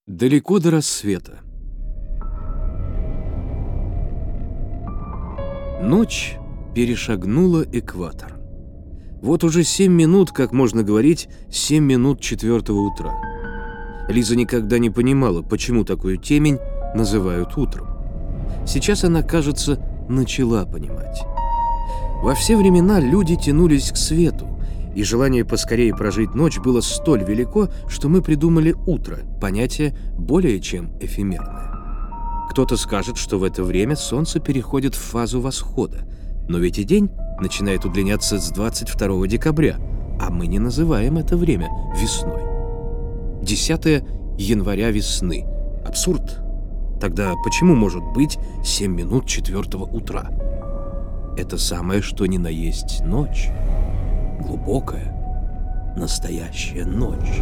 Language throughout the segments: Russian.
Далеко до рассвета. Ночь перешагнула экватор. Вот уже 7 минут, как можно говорить, 7 минут 4 утра. Лиза никогда не понимала, почему такую темень называют утром. Сейчас она, кажется, начала понимать. Во все времена люди тянулись к свету, и желание поскорее прожить ночь было столь велико, что мы придумали утро, понятие более чем эфемерное. Кто-то скажет, что в это время солнце переходит в фазу восхода, но ведь и день начинает удлиняться с 22 декабря, а мы не называем это время весной. 10 января весны. Абсурд. Тогда почему может быть 7 минут 4 утра? Это самое, что ни на есть ночь. Глубокая, настоящая ночь.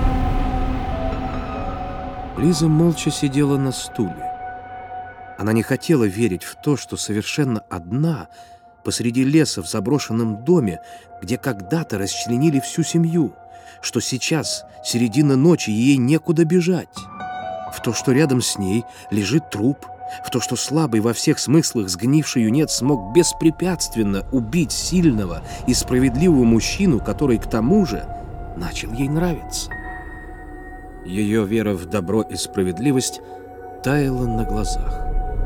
Лиза молча сидела на стуле. Она не хотела верить в то, что совершенно одна, посреди леса в заброшенном доме, где когда-то расчленили всю семью, что сейчас середина ночи, и ей некуда бежать. В то, что рядом с ней лежит труп, в то, что слабый во всех смыслах сгнивший юнец смог беспрепятственно убить сильного и справедливого мужчину, который, к тому же, начал ей нравиться. Ее вера в добро и справедливость таяла на глазах.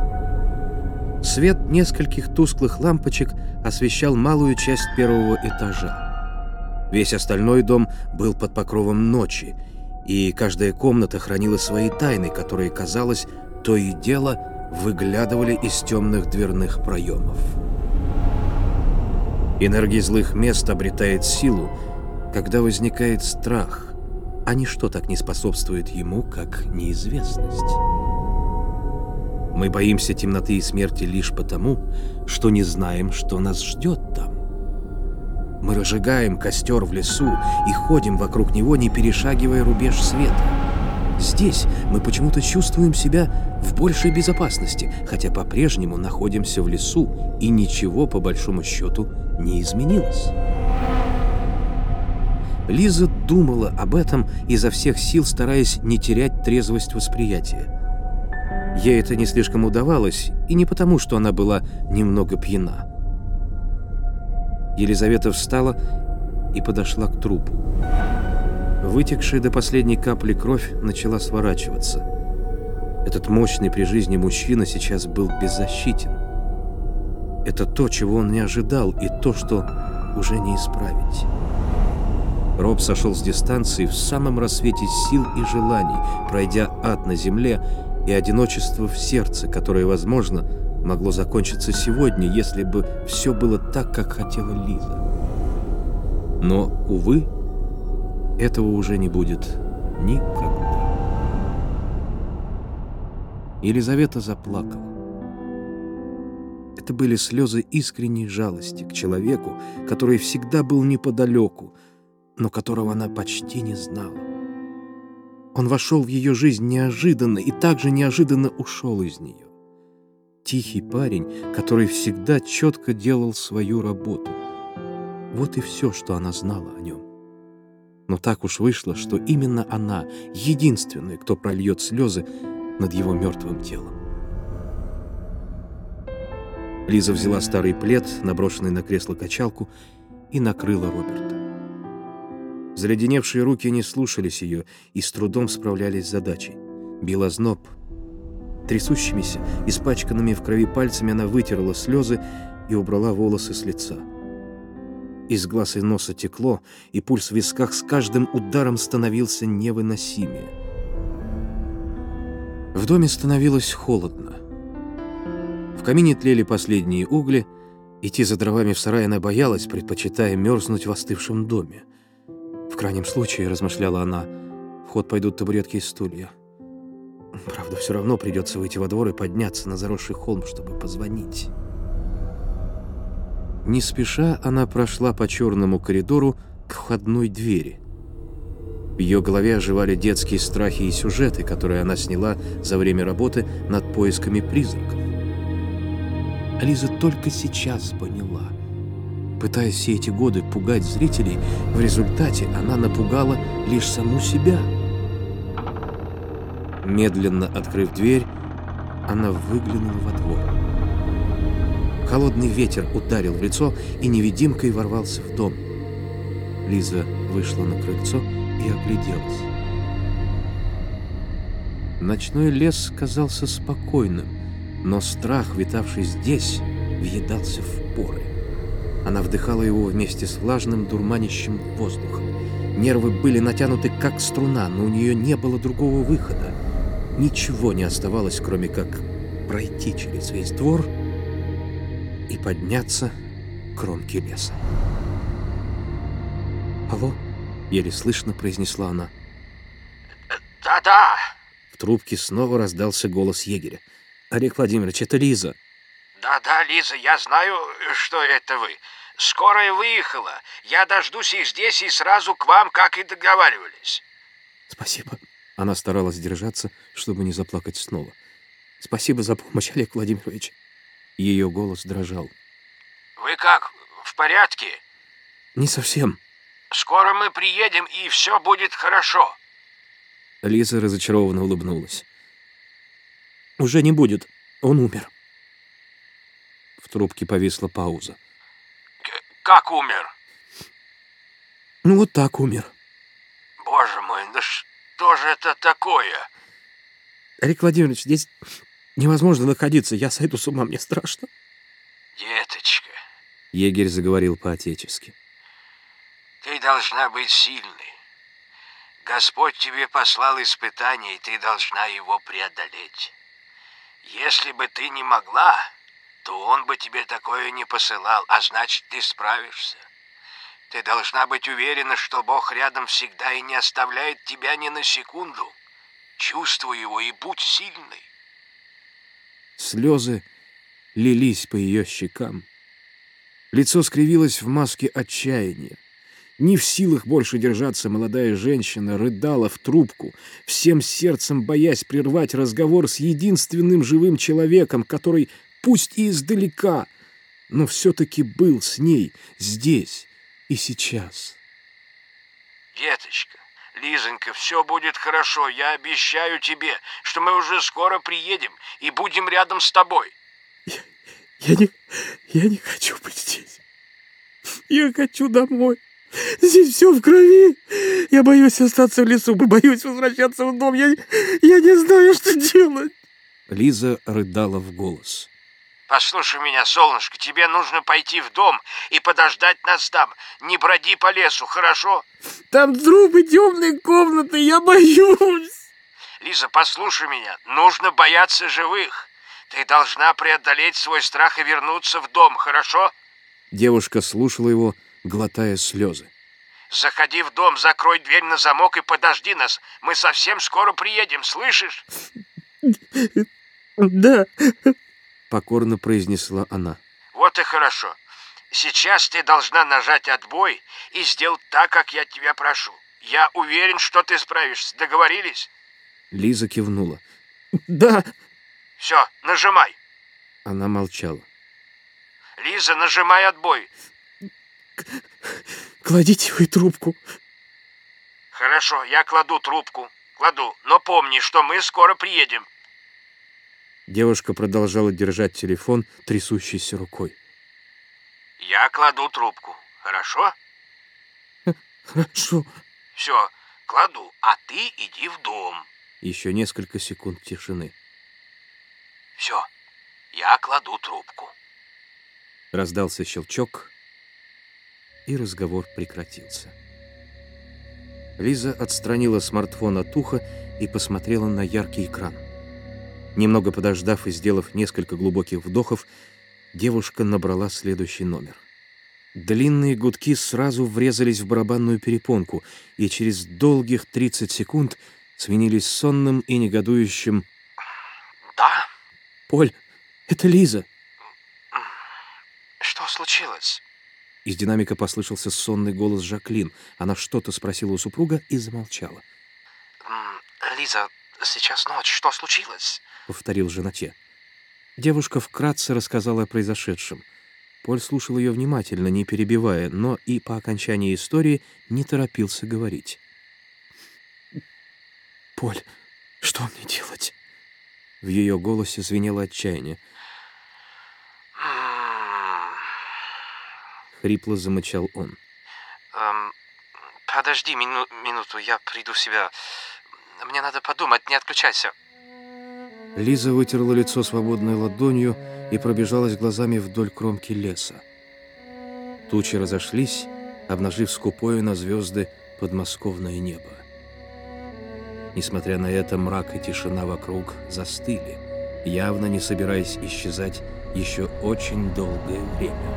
Свет нескольких тусклых лампочек освещал малую часть первого этажа. Весь остальной дом был под покровом ночи, и каждая комната хранила свои тайны, которые, казалось, то и дело выглядывали из темных дверных проемов. Энергия злых мест обретает силу, когда возникает страх, а ничто так не способствует ему, как неизвестность. Мы боимся темноты и смерти лишь потому, что не знаем, что нас ждет там. Мы разжигаем костер в лесу и ходим вокруг него, не перешагивая рубеж света. Здесь мы почему-то чувствуем себя в большей безопасности, хотя по-прежнему находимся в лесу, и ничего, по большому счету, не изменилось. Лиза думала об этом, изо всех сил стараясь не терять трезвость восприятия. Ей это не слишком удавалось, и не потому, что она была немного пьяна. Елизавета встала и подошла к трупу. Вытекшая до последней капли кровь начала сворачиваться. Этот мощный при жизни мужчина сейчас был беззащитен. Это то, чего он не ожидал, и то, что уже не исправить. Роб сошел с дистанции в самом рассвете сил и желаний, пройдя ад на земле и одиночество в сердце, которое, возможно, могло закончиться сегодня, если бы все было так, как хотела Лиза. Но, увы, этого уже не будет никогда. Елизавета заплакала. Это были слезы искренней жалости к человеку, который всегда был неподалеку, но которого она почти не знала. Он вошел в ее жизнь неожиданно и также неожиданно ушел из нее. Тихий парень, который всегда четко делал свою работу. Вот и все, что она знала о нем. Но так уж вышло, что именно она единственная, кто прольет слезы над его мертвым телом. Лиза взяла старый плед, наброшенный на кресло-качалку, и накрыла Роберта. Заледеневшие руки не слушались ее и с трудом справлялись с задачей. Бил озноб. Трясущимися, испачканными в крови пальцами она вытерла слезы и убрала волосы с лица. Из глаз и носа текло, и пульс в висках с каждым ударом становился невыносимее. В доме становилось холодно. В камине тлели последние угли. Идти за дровами в сарай она боялась, предпочитая мерзнуть в остывшем доме. В крайнем случае, размышляла она, в ход пойдут табуретки и стулья. Правда, все равно придется выйти во двор и подняться на заросший холм, чтобы позвонить. Не спеша она прошла по черному коридору к входной двери. В ее голове оживали детские страхи и сюжеты, которые она сняла за время работы над поисками призраков. Лиза только сейчас поняла. Пытаясь все эти годы пугать зрителей, в результате она напугала лишь саму себя. Медленно открыв дверь, она выглянула во двор. Холодный ветер ударил в лицо и невидимкой ворвался в дом. Лиза вышла на крыльцо и огляделась. Ночной лес казался спокойным, но страх, витавший здесь, въедался в поры. Она вдыхала его вместе с влажным, дурманящим воздухом. Нервы были натянуты, как струна, но у нее не было другого выхода. Ничего не оставалось, кроме как пройти через весь двор и подняться к кромке леса. «Алло?» — еле слышно произнесла она. Да-да. В трубке снова раздался голос егеря. «Олег Владимирович, это Лиза». Да-да, Лиза, я знаю, что это вы. Скорая выехала. Я дождусь их здесь и сразу к вам, как и договаривались. «Спасибо». Она старалась держаться, чтобы не заплакать снова. «Спасибо за помощь, Олег Владимирович». Ее голос дрожал. Вы как, в порядке? «Не совсем». Скоро мы приедем, и все будет хорошо. Лиза разочарованно улыбнулась. «Уже не будет. Он умер». В трубке повисла пауза. Как умер? «Ну вот так умер». Боже мой, да что же это такое? «Олег Владимирович, здесь невозможно находиться. Я сойду с ума, мне страшно». Деточка, Егерь заговорил по-отечески. ты должна быть сильной. Господь тебе послал испытание, и ты должна его преодолеть. Если бы ты не могла, то он бы тебе такое не посылал, а значит, ты справишься. Ты должна быть уверена, что Бог рядом всегда и не оставляет тебя ни на секунду. Чувствуй его и будь сильной. Слезы лились по ее щекам. Лицо скривилось в маске отчаяния. Не в силах больше держаться, молодая женщина рыдала в трубку, всем сердцем боясь прервать разговор с единственным живым человеком, который, пусть и издалека, но все-таки был с ней здесь и сейчас. Деточка, Лизонька, все будет хорошо. Я обещаю тебе, что мы уже скоро приедем и будем рядом с тобой. Я не хочу быть здесь. Я хочу домой. Здесь все в крови. Я боюсь остаться в лесу, боюсь возвращаться в дом. Я не знаю, что делать. Лиза рыдала в голос. Послушай меня, солнышко, тебе нужно пойти в дом и подождать нас там. Не броди по лесу, хорошо? Там трупы, темные комнаты, я боюсь. Лиза, послушай меня, нужно бояться живых. Ты должна преодолеть свой страх и вернуться в дом, хорошо? Девушка слушала его, глотая слезы. Заходи в дом, закрой дверь на замок и подожди нас. Мы совсем скоро приедем, слышишь? Да. Покорно произнесла она. Вот и хорошо. Сейчас ты должна нажать отбой и сделать так, как я тебя прошу. Я уверен, что ты справишься. Договорились? Лиза кивнула. Да. Все, нажимай. Она молчала. Лиза, нажимай отбой. Кладите вы трубку. Хорошо, я кладу трубку. Кладу, но помни, что мы скоро приедем. Девушка продолжала держать телефон трясущейся рукой. Я кладу трубку. Хорошо? Хорошо. Все, кладу, а ты иди в дом. Еще несколько секунд тишины. Все, я кладу трубку. Раздался щелчок, и разговор прекратился. Лиза отстранила смартфон от уха и посмотрела на яркий экран. Немного подождав и сделав несколько глубоких вдохов, девушка набрала следующий номер. Длинные гудки сразу врезались в барабанную перепонку, и через долгих 30 секунд сменились сонным и негодующим. Да? «Поль, это Лиза!» Что случилось? Из динамика послышался сонный голос Жаклин. Она что-то спросила у супруга и замолчала. Лиза, сейчас ночь, что случилось? Повторил женате. Девушка вкратце рассказала о произошедшем. Поль слушал ее внимательно, не перебивая, но и по окончании истории не торопился говорить. Поль, Что мне делать? В ее голосе звенело отчаяние. Хрипло замычал он. Подожди минуту, я приду в себя. Мне надо подумать, не отключайся. Лиза вытерла лицо свободной ладонью и пробежалась глазами вдоль кромки леса. Тучи разошлись, обнажив скупое на звезды подмосковное небо. Несмотря на это, мрак и тишина вокруг застыли, явно не собираясь исчезать еще очень долгое время.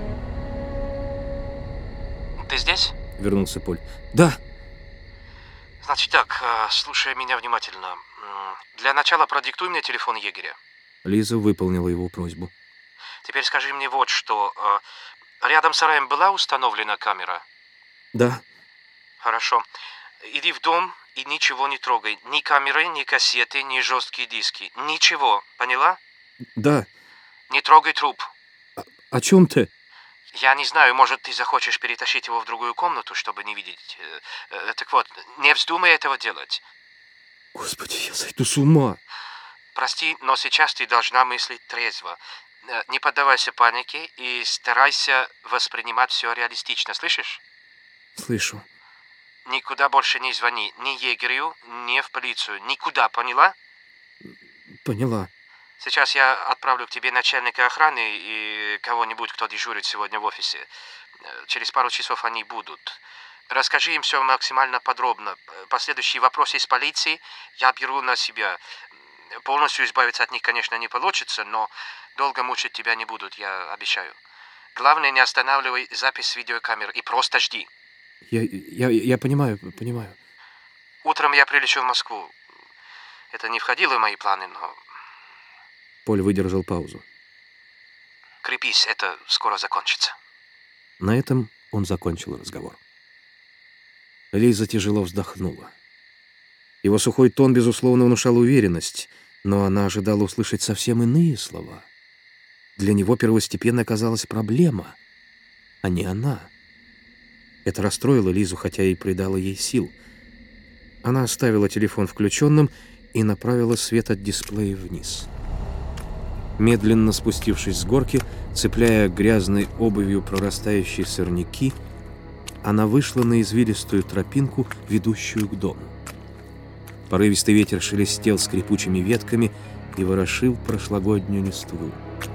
Ты здесь? Вернулся Поль. Да. Значит так, слушай меня внимательно. Для начала продиктуй мне телефон егеря. Лиза выполнила его просьбу. Теперь скажи мне вот что. Рядом с сараем была установлена камера? Да. Хорошо. Иди в дом и ничего не трогай. Ни камеры, ни кассеты, ни жесткие диски. Ничего. Поняла? Да. Не трогай труп. О чем ты? Я не знаю, может, ты захочешь перетащить его в другую комнату, чтобы не видеть. Так вот, не вздумай этого делать. Господи, я сойду с ума. Прости, но сейчас ты должна мыслить трезво. Не поддавайся панике и старайся воспринимать все реалистично, слышишь? Слышу. Никуда больше не звони, ни егерю, ни в полицию. Никуда, поняла? Поняла. Сейчас я отправлю к тебе начальника охраны и кого-нибудь, кто дежурит сегодня в офисе. Через пару часов они будут. Расскажи им все максимально подробно. Последующие вопросы из полиции я беру на себя. Полностью избавиться от них, конечно, не получится, но долго мучить тебя не будут, я обещаю. Главное, не останавливай запись с видеокамер и просто жди. Я понимаю. Утром я прилечу в Москву. Это не входило в мои планы, но... Поль выдержал паузу. Крепись, это скоро закончится. На этом он закончил разговор. Лиза тяжело вздохнула. Его сухой тон, безусловно, внушал уверенность, но она ожидала услышать совсем иные слова. Для него первостепенно оказалась проблема, а не она. Это расстроило Лизу, хотя и придало ей сил. Она оставила телефон включенным и направила свет от дисплея вниз. Медленно спустившись с горки, цепляя грязной обувью прорастающие сорняки, она вышла на извилистую тропинку, ведущую к дому. Порывистый ветер шелестел скрипучими ветками и ворошил прошлогоднюю листву.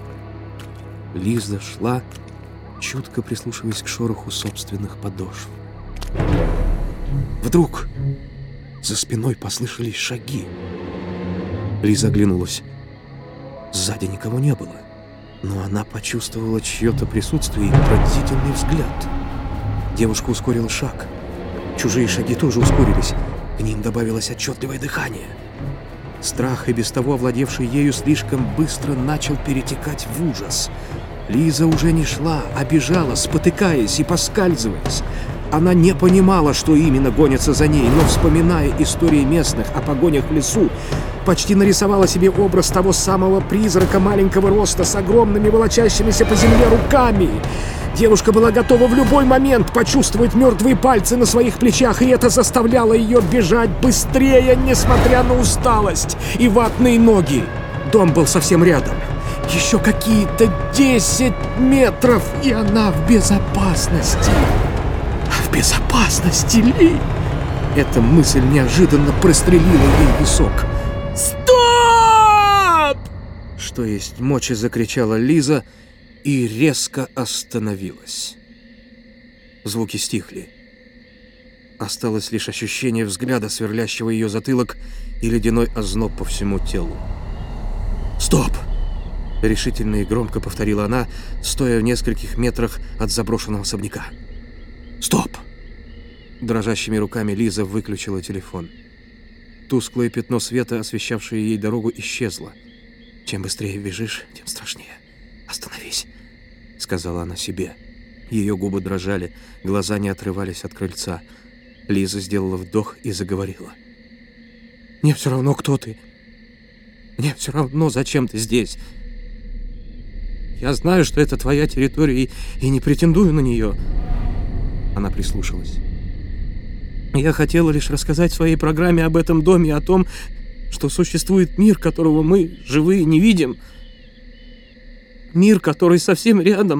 Лиза шла, чутко прислушиваясь к шороху собственных подошв. Вдруг за спиной послышались шаги. Лиза оглянулась. Сзади никого не было, но она почувствовала чье-то присутствие и пронзительный взгляд. Девушка ускорила шаг. Чужие шаги тоже ускорились. К ним добавилось отчетливое дыхание. Страх, и без того овладевший ею, слишком быстро начал перетекать в ужас. Лиза уже не шла, а бежала, спотыкаясь и поскальзываясь. Она не понимала, что именно гонится за ней, но, вспоминая истории местных о погонях в лесу, почти нарисовала себе образ того самого призрака маленького роста с огромными волочащимися по земле руками. Девушка была готова в любой момент почувствовать мертвые пальцы на своих плечах, и это заставляло ее бежать быстрее, несмотря на усталость и ватные ноги. Дом был совсем рядом. Еще какие-то 10 метров, и она в безопасности. В безопасности ли? Эта мысль неожиданно прострелила ей висок. «Стоп!» Что есть мочи, закричала Лиза и резко остановилась. Звуки стихли. Осталось лишь ощущение взгляда, сверлящего ее затылок, и ледяной озноб по всему телу. «Стоп!» — решительно и громко повторила она, стоя в нескольких метрах от заброшенного особняка. «Стоп!» Дрожащими руками Лиза выключила телефон. Тусклое пятно света, освещавшее ей дорогу, исчезло. «Чем быстрее бежишь, тем страшнее. Остановись», — сказала она себе. Ее губы дрожали, глаза не отрывались от крыльца. Лиза сделала вдох и заговорила. «Мне все равно, кто ты. Мне все равно, зачем ты здесь. Я знаю, что это твоя территория, и не претендую на нее». Она прислушалась. «Я хотела лишь рассказать в своей программе об этом доме, о том, что существует мир, которого мы, живые, не видим. Мир, который совсем рядом.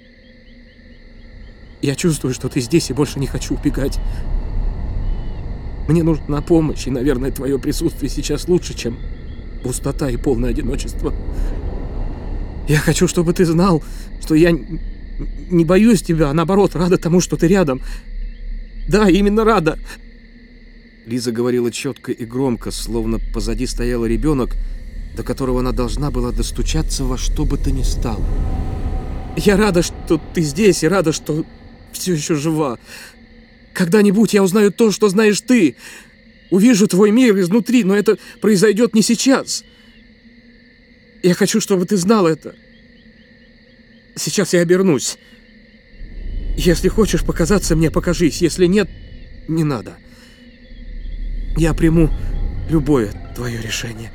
Я чувствую, что ты здесь, и больше не хочу убегать. Мне нужна помощь, и, наверное, твое присутствие сейчас лучше, чем пустота и полное одиночество. Я хочу, чтобы ты знал, что я не боюсь тебя, а наоборот, рада тому, что ты рядом. Да, именно рада. Лиза говорила четко и громко, словно позади стоял ребенок, до которого она должна была достучаться во что бы то ни стало. Я рада, что ты здесь, и рада, что все еще жива. Когда-нибудь я узнаю то, что знаешь ты. Увижу твой мир изнутри, но это произойдет не сейчас. Я хочу, чтобы ты знал это. Сейчас я обернусь. Если хочешь показаться мне, покажись. Если нет, не надо. Я приму любое твое решение.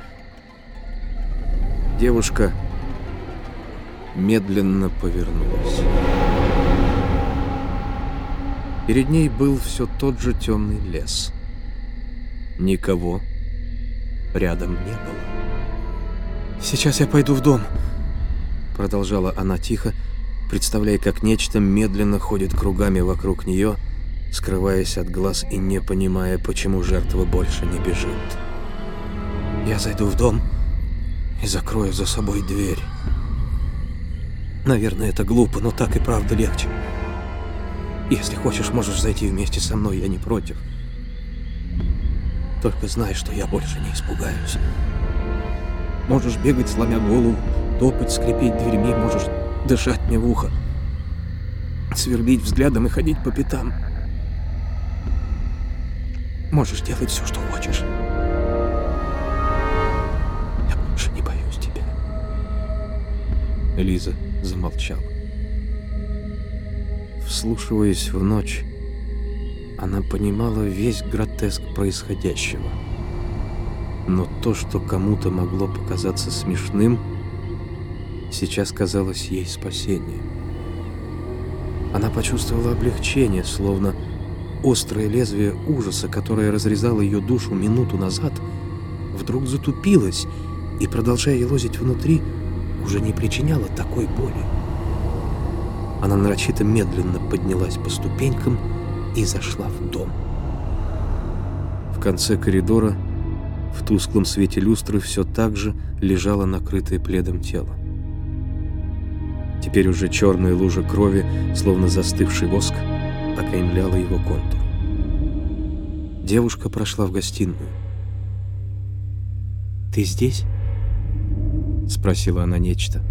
Девушка медленно повернулась. Перед ней был все тот же темный лес. Никого рядом не было. «Сейчас я пойду в дом», — продолжала она тихо, представляя, как нечто медленно ходит кругами вокруг нее, скрываясь от глаз и не понимая, почему жертва больше не бежит. «Я зайду в дом и закрою за собой дверь. Наверное, это глупо, но так и правда легче. Если хочешь, можешь зайти вместе со мной, я не против. Только знай, что я больше не испугаюсь. Можешь бегать, сломя голову, топать, скрипеть дверьми, можешь дышать мне в ухо, сверлить взглядом и ходить по пятам. Можешь делать все, что хочешь. Я больше не боюсь тебя». Лиза замолчала. Вслушиваясь в ночь, она понимала весь гротеск происходящего. Но то, что кому-то могло показаться смешным, сейчас казалось ей спасением. Она почувствовала облегчение, словно острое лезвие ужаса, которое разрезало ее душу минуту назад, вдруг затупилось и, продолжая елозить внутри, уже не причиняло такой боли. Она нарочито медленно поднялась по ступенькам и зашла в дом. В конце коридора, в тусклом свете люстры, все так же лежало накрытое пледом тело. Теперь уже черная лужа крови, словно застывший воск, окаймляла его контур. Девушка прошла в гостиную. «Ты здесь?» — спросила она нечто.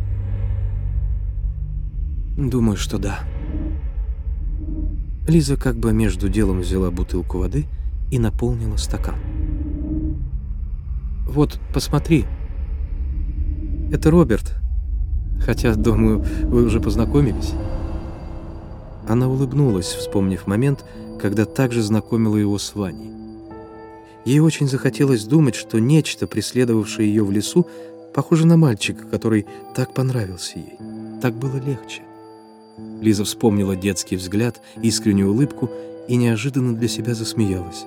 «Думаю, что да». Лиза как бы между делом взяла бутылку воды и наполнила стакан. «Вот, посмотри. Это Роберт. Хотя, думаю, вы уже познакомились». Она улыбнулась, вспомнив момент, когда также знакомила его с Ваней. Ей очень захотелось думать, что нечто, преследовавшее ее в лесу, похоже на мальчика, который так понравился ей. Так было легче. Лиза вспомнила детский взгляд, искреннюю улыбку и неожиданно для себя засмеялась.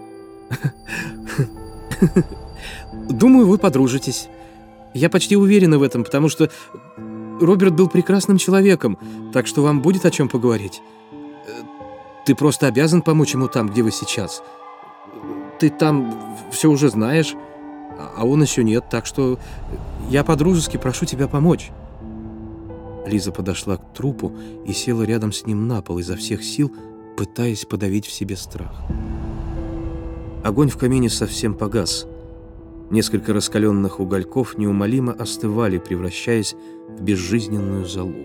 «Думаю, вы подружитесь. Я почти уверена в этом, потому что Роберт был прекрасным человеком, так что вам будет о чем поговорить. Ты просто обязан помочь ему там, где вы сейчас. Ты там все уже знаешь, а он еще нет, так что я по-дружески прошу тебя помочь». Лиза подошла к трупу и села рядом с ним на пол, изо всех сил пытаясь подавить в себе страх. Огонь в камине совсем погас. Несколько раскаленных угольков неумолимо остывали, превращаясь в безжизненную золу.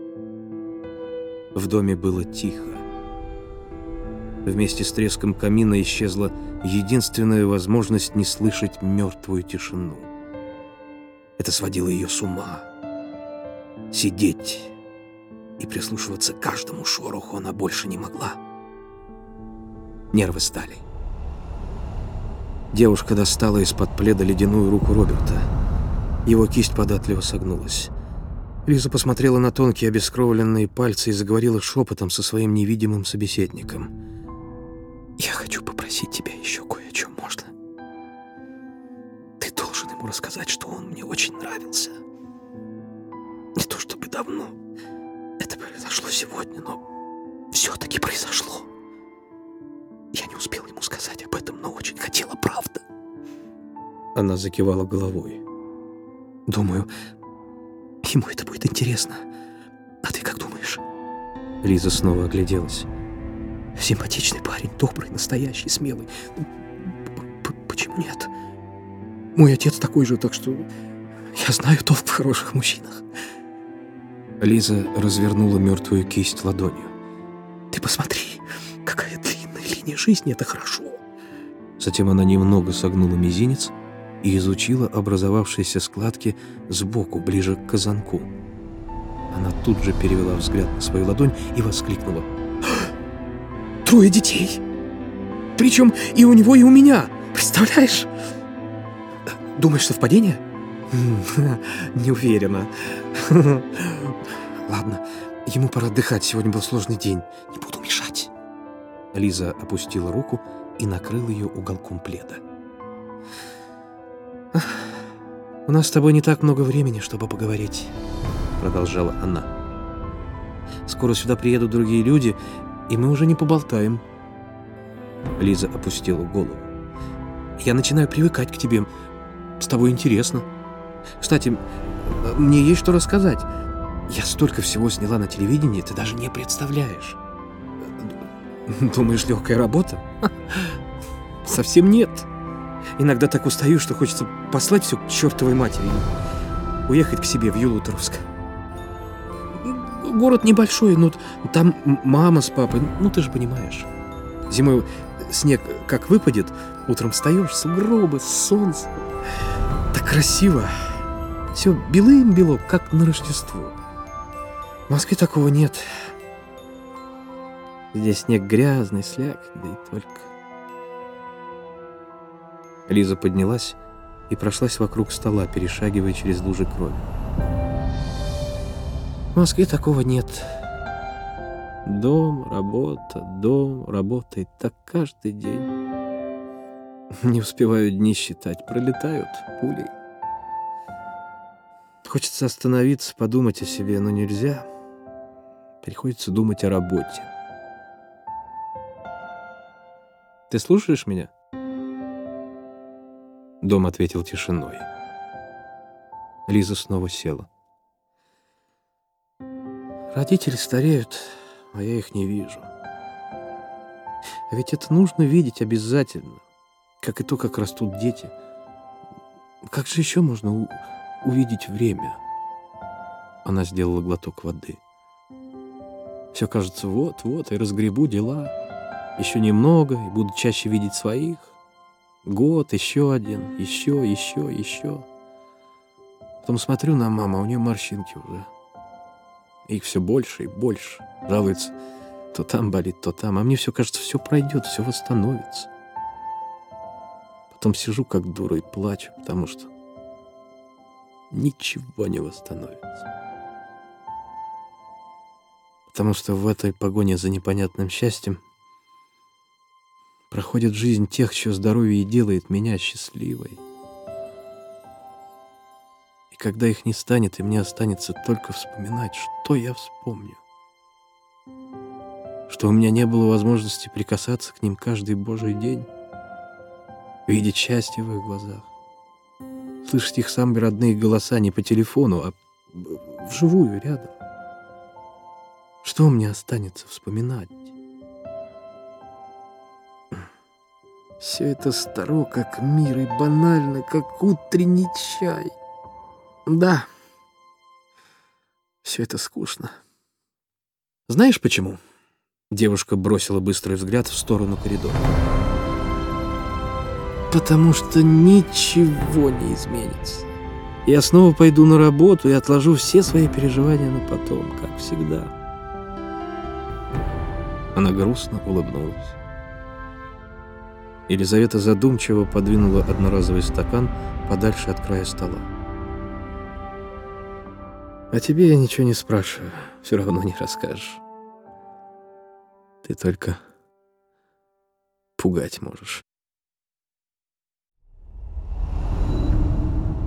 В доме было тихо. Вместе с треском камина исчезла единственная возможность не слышать мертвую тишину. Это сводило ее с ума. Сидеть и прислушиваться к каждому шороху она больше не могла. Нервы стали. Девушка достала из-под пледа ледяную руку Роберта. Его кисть податливо согнулась. Лиза посмотрела на тонкие обескровленные пальцы и заговорила шепотом со своим невидимым собеседником. «Я хочу попросить тебя еще кое о чем, можно? Ты ему рассказать, что он мне очень нравился. Не то чтобы давно. Это произошло сегодня, но все-таки произошло. Я не успел ему сказать об этом, но очень хотела, правда. Она закивала головой. Думаю, ему это будет интересно. А ты как думаешь? Лиза снова огляделась. Симпатичный парень, добрый, настоящий, смелый. Почему нет? Мой отец такой же, так что я знаю толк в хороших мужчинах. Лиза развернула мертвую кисть ладонью. Ты посмотри, какая длинная линия жизни, это хорошо. Затем она немного согнула мизинец и изучила образовавшиеся складки сбоку, ближе к казанку. Она тут же перевела взгляд на свою ладонь и воскликнула. 3 детей! Причем и у него, и у меня! Представляешь? Думаешь, совпадение? Не уверена. Ладно, ему пора отдыхать, сегодня был сложный день. Не буду мешать. Лиза опустила руку и накрыла ее уголком пледа. «У нас с тобой не так много времени, чтобы поговорить», — продолжала она. «Скоро сюда приедут другие люди, и мы уже не поболтаем». Лиза опустила голову. «Я начинаю привыкать к тебе. С тобой интересно. Кстати, мне есть что рассказать. Я столько всего сняла на телевидении, ты даже не представляешь. Думаешь, легкая работа? Совсем нет. Иногда так устаю, что хочется послать все к чертовой матери и уехать к себе в Юлуторовск. Город небольшой, но там мама с папой, ну ты же понимаешь. Зимой снег как выпадет, утром встаешь, сугробы, солнце. Так красиво. Все белым-бело, как на Рождество. В Москве такого нет. Здесь снег грязный, слякоть, да и только. Лиза поднялась и прошлась вокруг стола, перешагивая через лужи крови. В Москве такого нет. Дом, работа, и так каждый день. Не успеваю дни считать, пролетают пулей. Хочется остановиться, подумать о себе, но нельзя. Приходится думать о работе. Ты слушаешь меня? Дом ответил тишиной. Лиза снова села. Родители стареют, а я их не вижу. А ведь это нужно видеть обязательно, как и то, как растут дети. Как же еще можно увидеть время? Она сделала глоток воды. Все кажется, вот-вот, и разгребу дела. Еще немного, и буду чаще видеть своих. Год, еще один, еще. Потом смотрю на маму, а у нее морщинки уже. Их все больше и больше. Жалуется, то там болит, то там. А мне все кажется, все пройдет, все восстановится. Потом сижу как дура и плачу, потому что ничего не восстановится. Потому что в этой погоне за непонятным счастьем проходит жизнь тех, чье здоровье и делает меня счастливой. И когда их не станет, и мне останется только вспоминать, что я вспомню. Что у меня не было возможности прикасаться к ним каждый божий день, видеть счастье в их глазах, слышать их самые родные голоса не по телефону, а вживую рядом. Что мне останется вспоминать? Все это старо, как мир, и банально, как утренний чай. Да, все это скучно. Знаешь почему? Девушка бросила быстрый взгляд в сторону коридора. Потому что ничего не изменится. Я снова пойду на работу и отложу все свои переживания на потом, как всегда. Она грустно улыбнулась. Елизавета задумчиво подвинула одноразовый стакан подальше от края стола. «А тебе я ничего не спрашиваю, все равно не расскажешь. Ты только пугать можешь».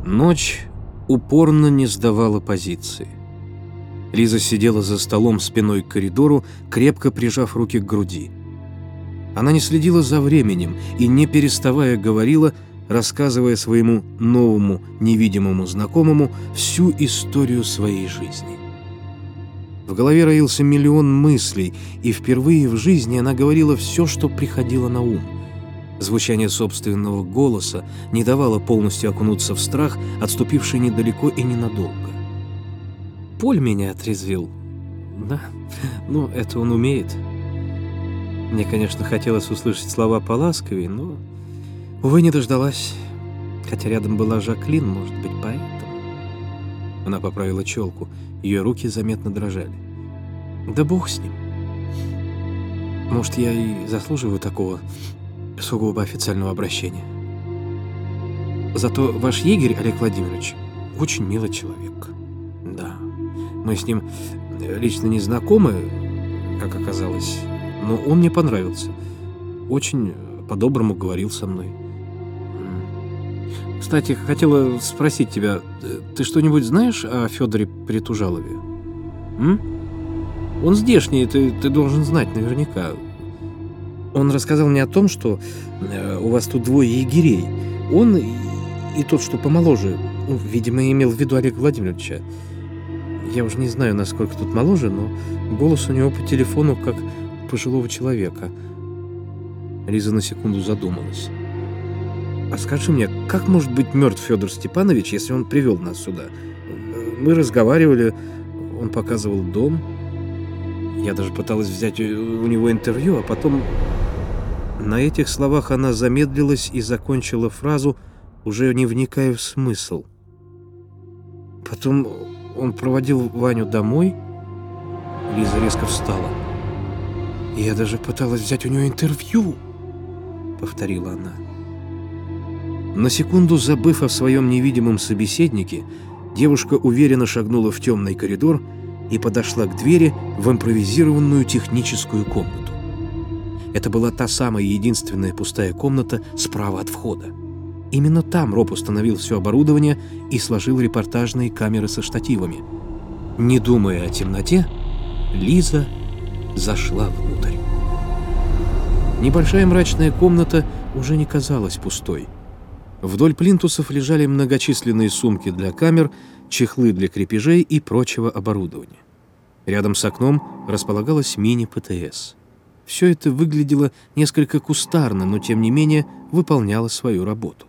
Ночь упорно не сдавала позиции. Лиза сидела за столом спиной к коридору, крепко прижав руки к груди. Она не следила за временем и, не переставая, говорила, рассказывая своему новому невидимому знакомому всю историю своей жизни. В голове роился миллион мыслей, и впервые в жизни она говорила все, что приходило на ум. Звучание собственного голоса не давало полностью окунуться в страх, отступивший недалеко и ненадолго. Поль меня отрезвил. Да, ну, это он умеет. Мне, конечно, хотелось услышать слова поласковее, но, увы, не дождалась. Хотя рядом была Жаклин, может быть, поэтому. Она поправила челку, ее руки заметно дрожали. Да бог с ним. Может, я и заслуживаю такого сугубо официального обращения. Зато ваш егерь, Олег Владимирович, очень милый человек. Да, мы с ним лично не знакомы, как оказалось, но он мне понравился. Очень по-доброму говорил со мной. Кстати, хотела спросить тебя, ты что-нибудь знаешь о Федоре Притужалове? Он здешний, ты должен знать наверняка. Он рассказал мне о том, что у вас тут двое егерей. Он и тот, что помоложе. Ну, видимо, имел в виду Олега Владимировича. Я уже не знаю, насколько тут моложе, но голос у него по телефону как пожилого человека. Лиза на секунду задумалась. А скажи мне, как может быть мертв Федор Степанович, если он привел нас сюда? Мы разговаривали, он показывал дом. Я даже пыталась взять у него интервью, а потом... На этих словах она замедлилась и закончила фразу, уже не вникая в смысл. Потом он проводил Ваню домой. Лиза резко встала. «Я даже пыталась взять у него интервью», — повторила она. На секунду забыв о своем невидимом собеседнике, девушка уверенно шагнула в темный коридор и подошла к двери в импровизированную техническую комнату. Это была та самая единственная пустая комната справа от входа. Именно там Роб установил все оборудование и сложил репортажные камеры со штативами. Не думая о темноте, Лиза зашла внутрь. Небольшая мрачная комната уже не казалась пустой. Вдоль плинтусов лежали многочисленные сумки для камер, чехлы для крепежей и прочего оборудования. Рядом с окном располагалась мини-ПТС. Все это выглядело несколько кустарно, но тем не менее выполняло свою работу.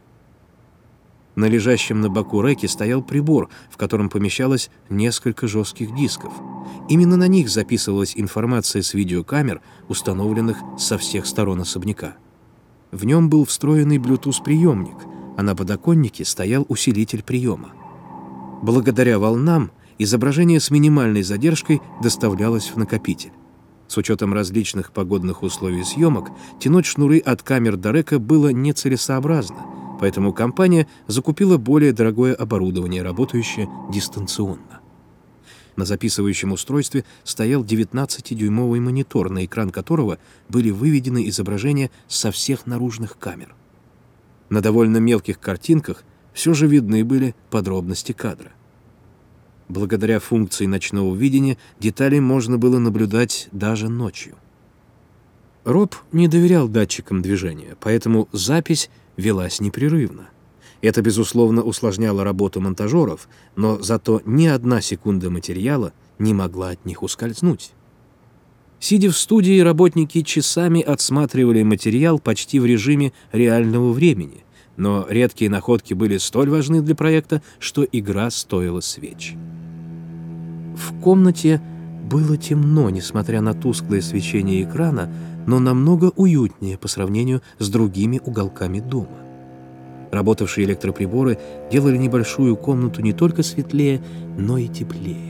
На лежащем на боку рэке стоял прибор, в котором помещалось несколько жестких дисков. Именно на них записывалась информация с видеокамер, установленных со всех сторон особняка. В нем был встроенный Bluetooth-приемник, а на подоконнике стоял усилитель приема. Благодаря волнам изображение с минимальной задержкой доставлялось в накопитель. С учетом различных погодных условий съемок, тянуть шнуры от камер до рэка было нецелесообразно, поэтому компания закупила более дорогое оборудование, работающее дистанционно. На записывающем устройстве стоял 19-дюймовый монитор, на экран которого были выведены изображения со всех наружных камер. На довольно мелких картинках все же видны были подробности кадра. Благодаря функции ночного видения детали можно было наблюдать даже ночью. Роб не доверял датчикам движения, поэтому запись велась непрерывно. Это, безусловно, усложняло работу монтажеров, но зато ни одна секунда материала не могла от них ускользнуть. Сидя в студии, работники часами отсматривали материал почти в режиме реального времени, но редкие находки были столь важны для проекта, что игра стоила свеч. В комнате было темно, несмотря на тусклое свечение экрана, но намного уютнее по сравнению с другими уголками дома. Работавшие электроприборы делали небольшую комнату не только светлее, но и теплее.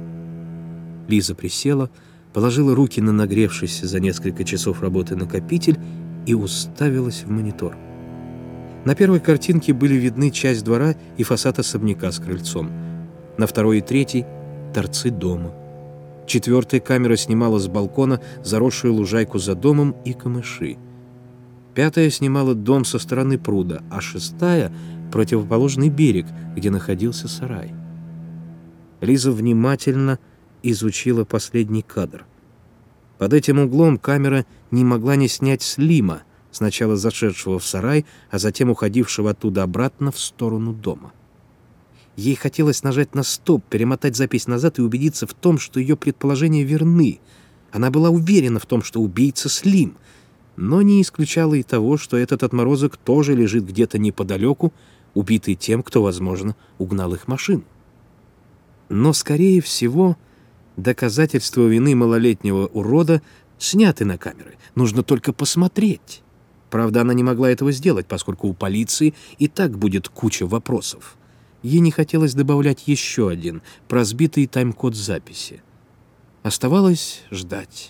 Лиза присела, положила руки на нагревшийся за несколько часов работы накопитель и уставилась в монитор. На первой картинке были видны часть двора и фасад особняка с крыльцом. На второй и третьей — торцы дома. Четвертая камера снимала с балкона заросшую лужайку за домом и камыши. Пятая снимала дом со стороны пруда, а шестая противоположный берег, где находился сарай. Лиза внимательно изучила последний кадр. Под этим углом камера не могла не снять Слима, сначала зашедшего в сарай, а затем уходившего оттуда обратно в сторону дома. Ей хотелось нажать на стоп, перемотать запись назад и убедиться в том, что ее предположения верны. Она была уверена в том, что убийца Слим, но не исключала и того, что этот отморозок тоже лежит где-то неподалеку, убитый тем, кто, возможно, угнал их машину. Но, скорее всего, доказательства вины малолетнего урода сняты на камеры. Нужно только посмотреть. Правда, она не могла этого сделать, поскольку у полиции и так будет куча вопросов. Ей не хотелось добавлять еще один просбитый тайм-код записи. Оставалось ждать.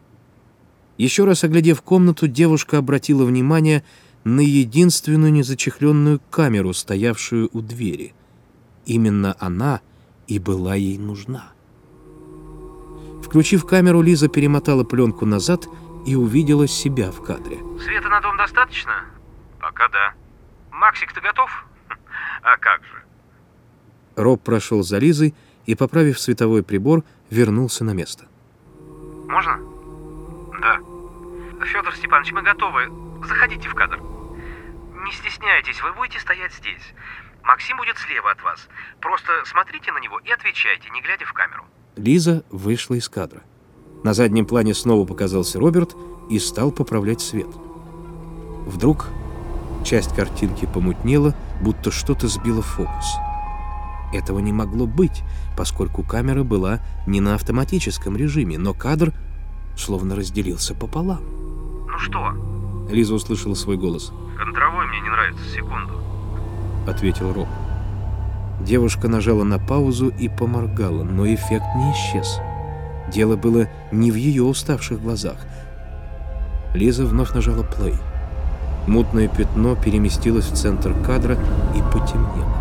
Еще раз оглядев комнату, девушка обратила внимание на единственную незачехленную камеру, стоявшую у двери. Именно она и была ей нужна. Включив камеру, Лиза перемотала пленку назад и увидела себя в кадре. Света на дом достаточно? Пока да. Максик, ты готов? А как же? Роб прошел за Лизой и, поправив световой прибор, вернулся на место. Можно? Да. Федор Степанович, мы готовы. Заходите в кадр. Не стесняйтесь, вы будете стоять здесь. Максим будет слева от вас. Просто смотрите на него и отвечайте, не глядя в камеру. Лиза вышла из кадра. На заднем плане снова показался Роберт и стал поправлять свет. Вдруг часть картинки помутнела, будто что-то сбило фокус. Этого не могло быть, поскольку камера была не на автоматическом режиме, но кадр словно разделился пополам. Ну что? Лиза услышала свой голос. Контровой мне не нравится, секунду. Ответил Роб. Девушка нажала на паузу и поморгала, но эффект не исчез. Дело было не в ее уставших глазах. Лиза вновь нажала плей. Мутное пятно переместилось в центр кадра и потемнело.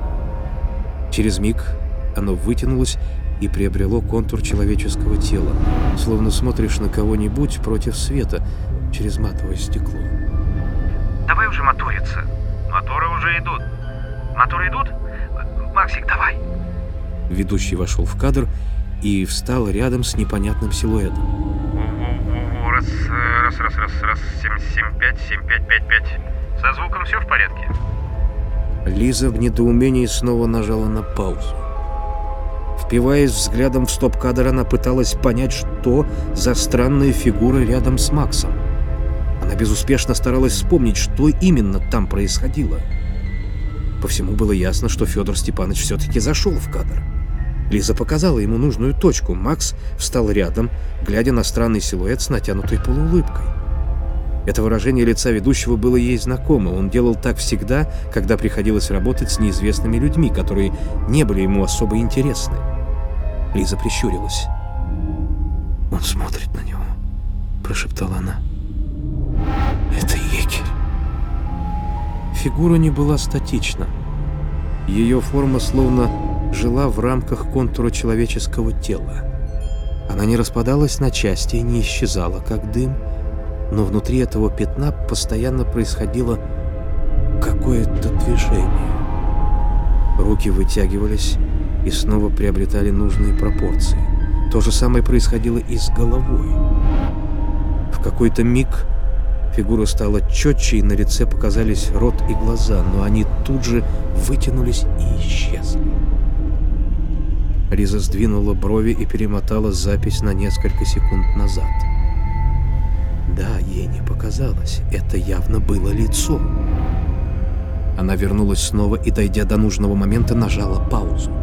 Через миг оно вытянулось и приобрело контур человеческого тела, словно смотришь на кого-нибудь против света через матовое стекло. Давай уже моториться. Моторы уже идут. Моторы идут? Максик, давай. Ведущий вошел в кадр и встал рядом с непонятным силуэтом. Раз, 7-5, 7-5-5-5. Со звуком все в порядке? Лиза в недоумении снова нажала на паузу. Впиваясь взглядом в стоп-кадр, она пыталась понять, что за странная фигура рядом с Максом. Она безуспешно старалась вспомнить, что именно там происходило. По всему было ясно, что Федор Степанович все-таки зашел в кадр. Лиза показала ему нужную точку. Макс встал рядом, глядя на странный силуэт с натянутой полуулыбкой. Это выражение лица ведущего было ей знакомо. Он делал так всегда, когда приходилось работать с неизвестными людьми, которые не были ему особо интересны. Лиза прищурилась. «Он смотрит на него», — прошептала она. «Это егерь». Фигура не была статична. Ее форма словно жила в рамках контура человеческого тела. Она не распадалась на части и не исчезала, как дым, но внутри этого пятна постоянно происходило какое-то движение. Руки вытягивались и снова приобретали нужные пропорции. То же самое происходило и с головой. В какой-то миг фигура стала четче, и на лице показались рот и глаза, но они тут же вытянулись и исчезли. Лиза сдвинула брови и перемотала запись на несколько секунд назад. Да, ей не показалось, это явно было лицо. Она вернулась снова и, дойдя до нужного момента, нажала паузу.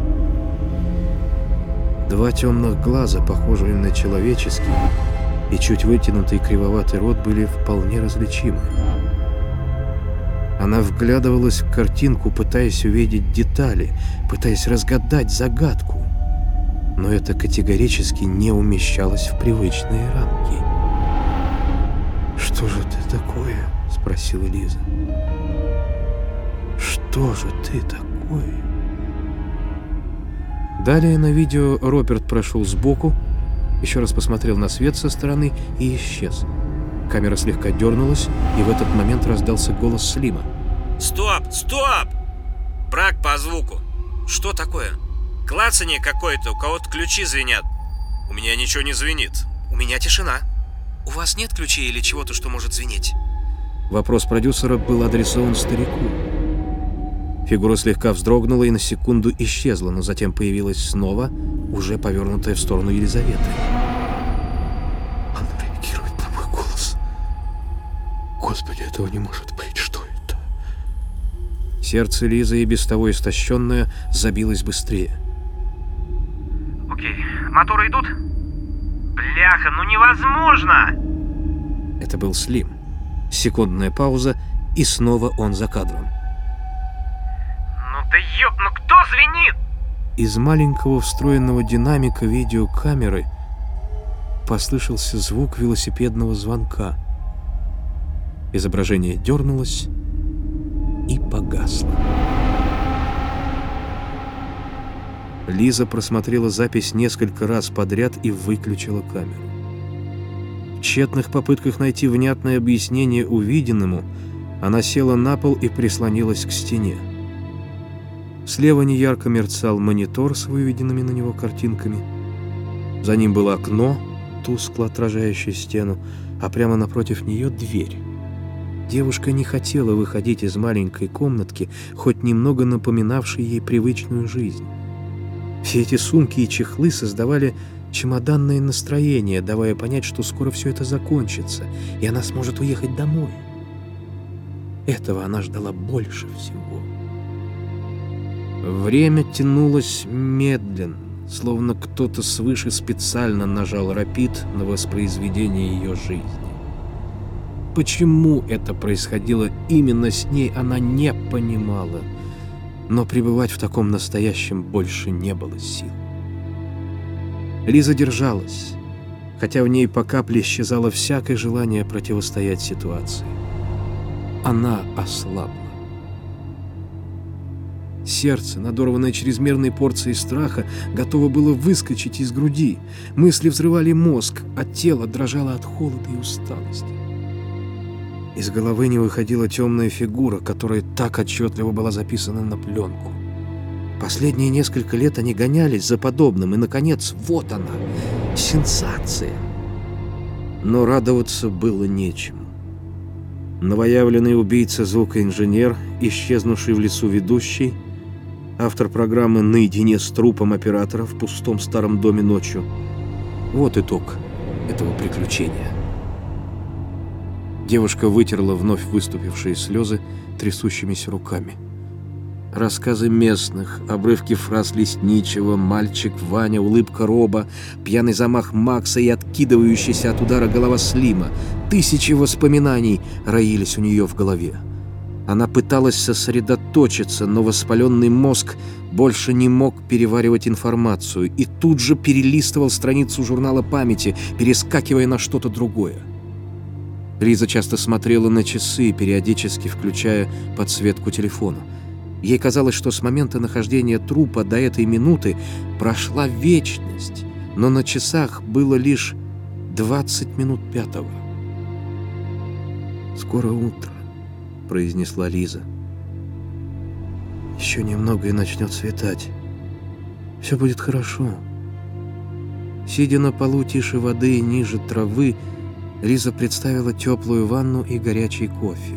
Два темных глаза, похожие на человеческие, и чуть вытянутый кривоватый рот были вполне различимы. Она вглядывалась в картинку, пытаясь увидеть детали, пытаясь разгадать загадку. Но это категорически не умещалось в привычные рамки. «Что же ты такое?» — спросила Лиза. «Что же ты такое?» Далее на видео Роберт прошел сбоку, еще раз посмотрел на свет со стороны и исчез. Камера слегка дернулась, и в этот момент раздался голос Слима. «Стоп! Стоп! Брак по звуку. Что такое? Клацанье какое-то, у кого-то ключи звенят. У меня ничего не звенит. У меня тишина. У вас нет ключей или чего-то, что может звенеть? Вопрос продюсера был адресован старику. Фигура слегка вздрогнула и на секунду исчезла, но затем появилась снова, уже повернутая в сторону Елизаветы. Она реагирует на мой голос. Господи, этого не может быть. Что это? Сердце Лизы, и без того истощенное, забилось быстрее. Окей, моторы идут? Бляха, ну невозможно! Это был Слим. Секундная пауза, и снова он за кадром. Ну да ёб, ну кто звенит? Из маленького встроенного динамика видеокамеры послышался звук велосипедного звонка. Изображение дернулось и погасло. Лиза просмотрела запись несколько раз подряд и выключила камеру. В тщетных попытках найти внятное объяснение увиденному, она села на пол и прислонилась к стене. Слева неярко мерцал монитор с выведенными на него картинками. За ним было окно, тускло отражающее стену, а прямо напротив нее дверь. Девушка не хотела выходить из маленькой комнатки, хоть немного напоминавшей ей привычную жизнь. Все эти сумки и чехлы создавали чемоданное настроение, давая понять, что скоро все это закончится, и она сможет уехать домой. Этого она ждала больше всего. Время тянулось медленно, словно кто-то свыше специально нажал рапид на воспроизведение ее жизни. Почему это происходило именно с ней, она не понимала, но пребывать в таком настоящем больше не было сил. Лиза держалась, хотя в ней по капле исчезало всякое желание противостоять ситуации. Она ослабла. Сердце, надорванное чрезмерной порцией страха, готово было выскочить из груди. Мысли взрывали мозг, а тело дрожало от холода и усталости. Из головы не выходила темная фигура, которая так отчетливо была записана на пленку. Последние несколько лет они гонялись за подобным, и, наконец, вот она, сенсация. Но радоваться было нечему. Новоявленный убийца-звукоинженер, исчезнувший в лесу ведущий, автор программы «Наедине с трупом оператора» в пустом старом доме ночью. Вот итог этого приключения. Девушка вытерла вновь выступившие слезы трясущимися руками. Рассказы местных, обрывки фраз Лесничего, мальчик Ваня, улыбка Роба, пьяный замах Макса и откидывающаяся от удара голова Слима. Тысячи воспоминаний роились у нее в голове. Она пыталась сосредоточиться, но воспаленный мозг больше не мог переваривать информацию и тут же перелистывал страницу журнала памяти, перескакивая на что-то другое. Лиза часто смотрела на часы, периодически включая подсветку телефона. Ей казалось, что с момента нахождения трупа до этой минуты прошла вечность, но на часах было лишь 20 минут пятого. «Скоро утро», — произнесла Лиза. «Еще немного и начнет светать. Все будет хорошо». Сидя на полу тише воды и ниже травы, Лиза представила теплую ванну и горячий кофе.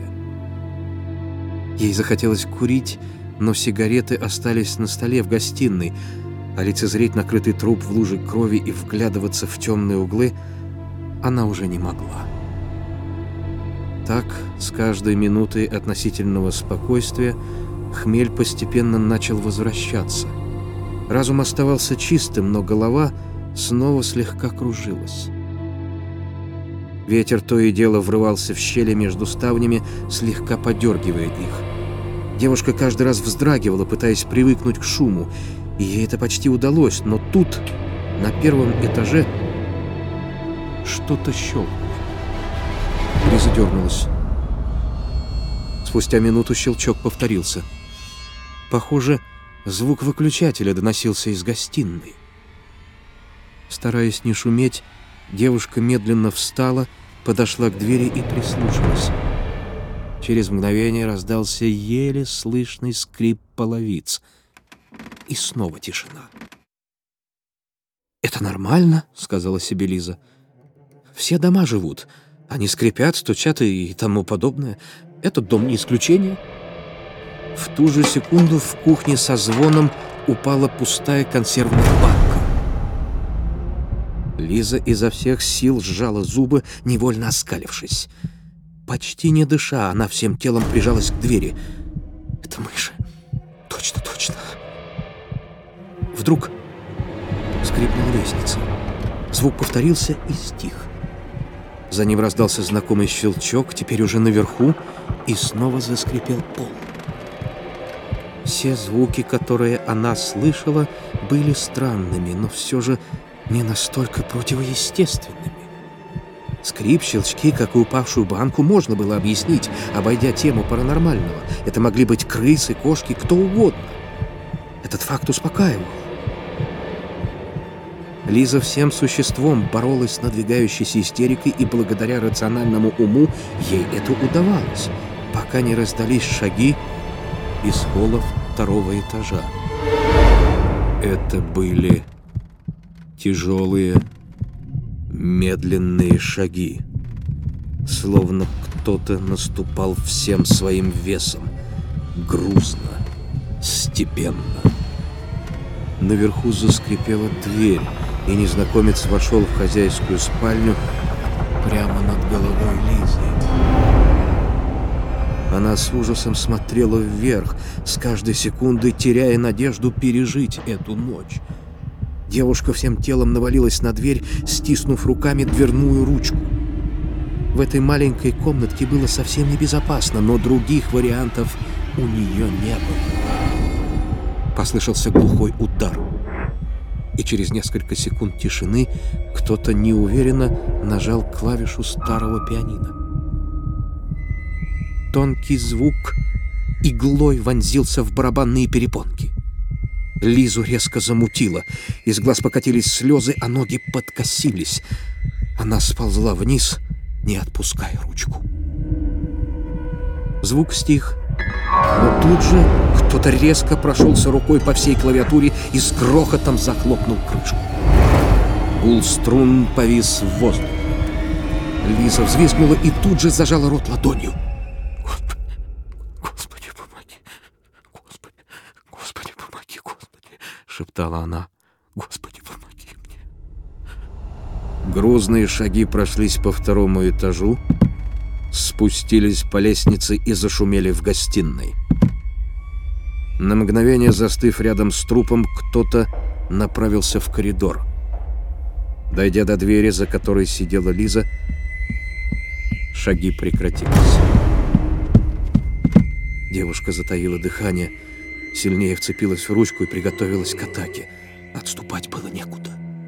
Ей захотелось курить, но сигареты остались на столе в гостиной, а лицезреть накрытый труп в луже крови и вглядываться в темные углы она уже не могла. Так, с каждой минутой относительного спокойствия, хмель постепенно начал возвращаться. Разум оставался чистым, но голова снова слегка кружилась. Ветер то и дело врывался в щели между ставнями, слегка подергивая их. Девушка каждый раз вздрагивала, пытаясь привыкнуть к шуму, и ей это почти удалось, но тут, на первом этаже, что-то щелкнуло. Лиза дернулась. Спустя минуту щелчок повторился. Похоже, звук выключателя доносился из гостиной. Стараясь не шуметь, девушка медленно встала, подошла к двери и прислушалась. Через мгновение раздался еле слышный скрип половиц. И снова тишина. «Это нормально», — сказала себе Лиза. «Все дома живут. Они скрипят, стучат и тому подобное. Этот дом не исключение». В ту же секунду в кухне со звоном упала пустая консервная банка. Лиза изо всех сил сжала зубы, невольно оскалившись. Почти не дыша, она всем телом прижалась к двери. «Это мыши. Точно, точно». Вдруг скрипнула лестница. Звук повторился и стих. За ним раздался знакомый щелчок, теперь уже наверху, и снова заскрипел пол. Все звуки, которые она слышала, были странными, но все же не настолько противоестественными. Скрип, щелчки, как и упавшую банку, можно было объяснить, обойдя тему паранормального. Это могли быть крысы, кошки, кто угодно. Этот факт успокаивал. Лиза всем существом боролась с надвигающейся истерикой, и благодаря рациональному уму ей это удавалось, пока не раздались шаги из холла второго этажа. Это были тяжелые, медленные шаги, словно кто-то наступал всем своим весом, грузно, степенно. Наверху заскрипела дверь, и незнакомец вошел в хозяйскую спальню прямо над головой Лизы. Она с ужасом смотрела вверх, с каждой секундой теряя надежду пережить эту ночь. Девушка всем телом навалилась на дверь, стиснув руками дверную ручку. В этой маленькой комнатке было совсем небезопасно, но других вариантов у нее не было. Послышался глухой удар, и через несколько секунд тишины кто-то неуверенно нажал клавишу старого пианино. Тонкий звук иглой вонзился в барабанные перепонки. Лизу резко замутило. Из глаз покатились слезы, а ноги подкосились. Она сползла вниз, не отпуская ручку. Звук стих, но тут же кто-то резко прошелся рукой по всей клавиатуре и с грохотом захлопнул крышку. Гул струн повис в воздухе. Лиза взвизгнула и тут же зажала рот ладонью. «Господи, помоги! Господи, помоги, Господи!» — шептала она. «Господи, помоги мне!» Грузные шаги прошлись по второму этажу, спустились по лестнице и зашумели в гостиной. На мгновение, застыв рядом с трупом, кто-то направился в коридор. Дойдя до двери, за которой сидела Лиза, шаги прекратились. Девушка затаила дыхание, сильнее вцепилась в ручку и приготовилась к атаке. Отступать было некуда.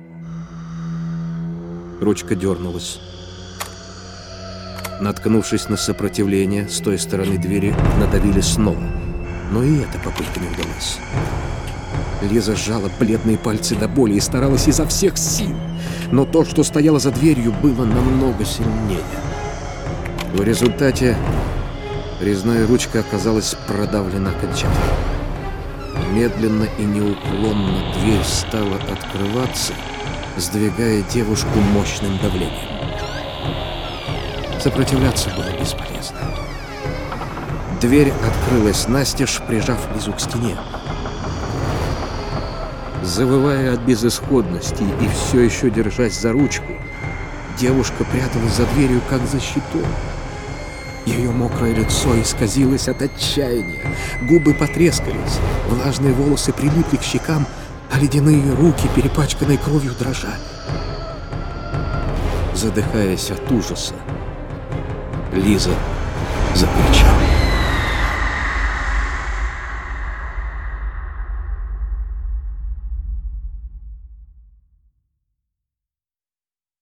Ручка дернулась. Наткнувшись на сопротивление, с той стороны двери надавили снова. Но и эта попытка не удалась. Лиза сжала бледные пальцы до боли и старалась изо всех сил. Но то, что стояло за дверью, было намного сильнее. В результате резная ручка оказалась продавлена окончательно. Медленно и неуклонно дверь стала открываться, сдвигая девушку мощным давлением. Сопротивляться было бесполезно. Дверь открылась настежь, прижав Лизу к стене. Завывая от безысходности и все еще держась за ручку, девушка пряталась за дверью, как за щитом. Ее мокрое лицо исказилось от отчаяния, губы потрескались, влажные волосы прилипли к щекам, а ледяные руки, перепачканные кровью, дрожали. Задыхаясь от ужаса, Лиза закричала.